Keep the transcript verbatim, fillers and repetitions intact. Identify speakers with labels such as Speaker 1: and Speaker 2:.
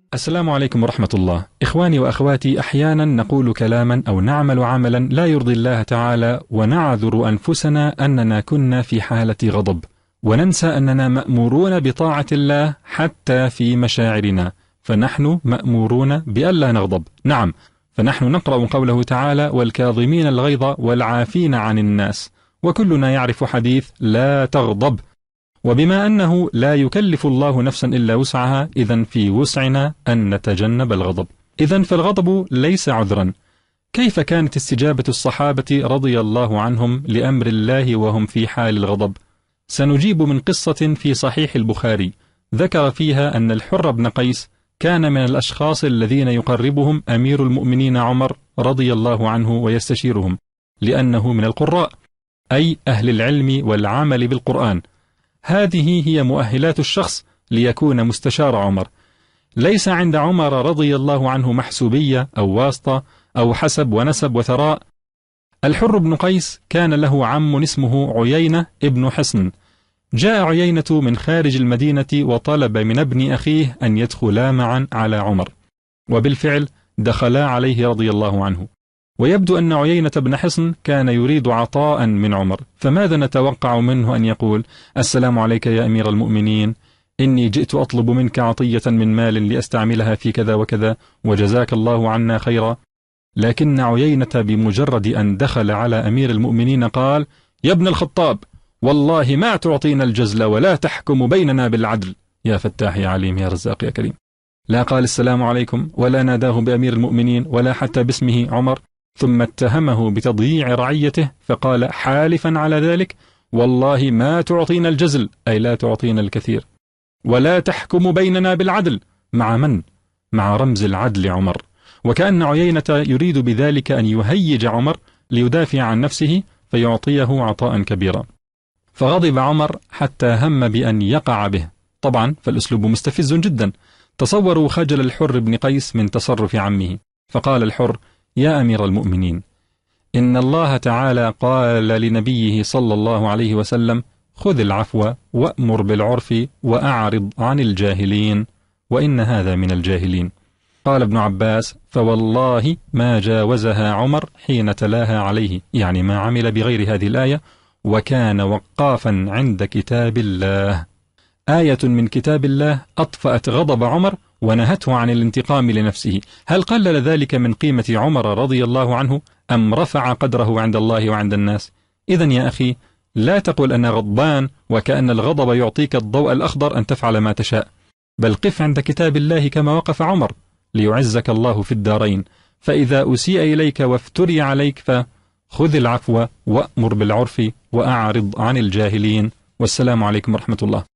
Speaker 1: السلام عليكم ورحمة الله. إخواني وأخواتي، أحيانا نقول كلاما أو نعمل عملا لا يرضي الله تعالى، ونعذر أنفسنا أننا كنا في حالة غضب، وننسى أننا مأمورون بطاعة الله حتى في مشاعرنا، فنحن مأمورون بألا نغضب. نعم، فنحن نقرأ قوله تعالى: والكاظمين الغيظ والعافين عن الناس، وكلنا يعرف حديث لا تغضب. وبما أنه لا يكلف الله نفسا إلا وسعها، إذن في وسعنا أن نتجنب الغضب. إذن فالغضب ليس عذرا. كيف كانت استجابة الصحابة رضي الله عنهم لأمر الله وهم في حال الغضب؟ سنجيب من قصة في صحيح البخاري ذكر فيها أن الحر بن قيس كان من الأشخاص الذين يقربهم أمير المؤمنين عمر رضي الله عنه ويستشيرهم، لأنه من القراء، أي أهل العلم والعمل بالقرآن. هذه هي مؤهلات الشخص ليكون مستشار عمر. ليس عند عمر رضي الله عنه محسوبية أو واسطة أو حسب ونسب وثراء. الحر بن قيس كان له عم اسمه عيينة ابن حصن. جاء عيينة من خارج المدينة وطلب من ابن أخيه أن يدخلا معا على عمر، وبالفعل دخلا عليه رضي الله عنه. ويبدو أن عيينة بن حصن كان يريد عطاء من عمر، فماذا نتوقع منه أن يقول: السلام عليك يا أمير المؤمنين، إني جئت أطلب منك عطية من مال لأستعملها في كذا وكذا، وجزاك الله عنا خيرا. لكن عيينة بمجرد أن دخل على أمير المؤمنين قال: يا ابن الخطاب، والله ما تعطينا الجزل ولا تحكم بيننا بالعدل. يا فتاح يا عليم يا رزاق يا كريم. لا قال السلام عليكم، ولا ناداه بأمير المؤمنين، ولا حتى باسمه عمر، ثم اتهمه بتضييع رعيته، فقال حالفا على ذلك: والله ما تعطينا الجزل، أي لا تعطينا الكثير، ولا تحكم بيننا بالعدل. مع من؟ مع رمز العدل عمر. وكأن عيينة يريد بذلك أن يهيج عمر ليدافع عن نفسه فيعطيه عطاء كبيرا. فغضب عمر حتى هم بأن يقع به. طبعا فالأسلوب مستفز جدا. تصوروا خجل الحر بن قيس من تصرف عمه، فقال الحر: يا أمير المؤمنين، إن الله تعالى قال لنبيه صلى الله عليه وسلم: خذ العفو وأمر بالعرف وأعرض عن الجاهلين، وإن هذا من الجاهلين. قال ابن عباس: فوالله ما جاوزها عمر حين تلاها عليه، يعني ما عمل بغير هذه الآية، وكان وقافا عند كتاب الله. آية من كتاب الله أطفأت غضب عمر ونهته عن الانتقام لنفسه. هل قلل ذلك من قيمة عمر رضي الله عنه، أم رفع قدره عند الله وعند الناس؟ إذن يا أخي، لا تقل أنا غضبان وكأن الغضب يعطيك الضوء الأخضر أن تفعل ما تشاء، بل قف عند كتاب الله كما وقف عمر، ليعزك الله في الدارين. فإذا أسيء إليك وافتري عليك فخذ العفو وأمر بالعرف وأعرض عن الجاهلين. والسلام عليكم ورحمة الله.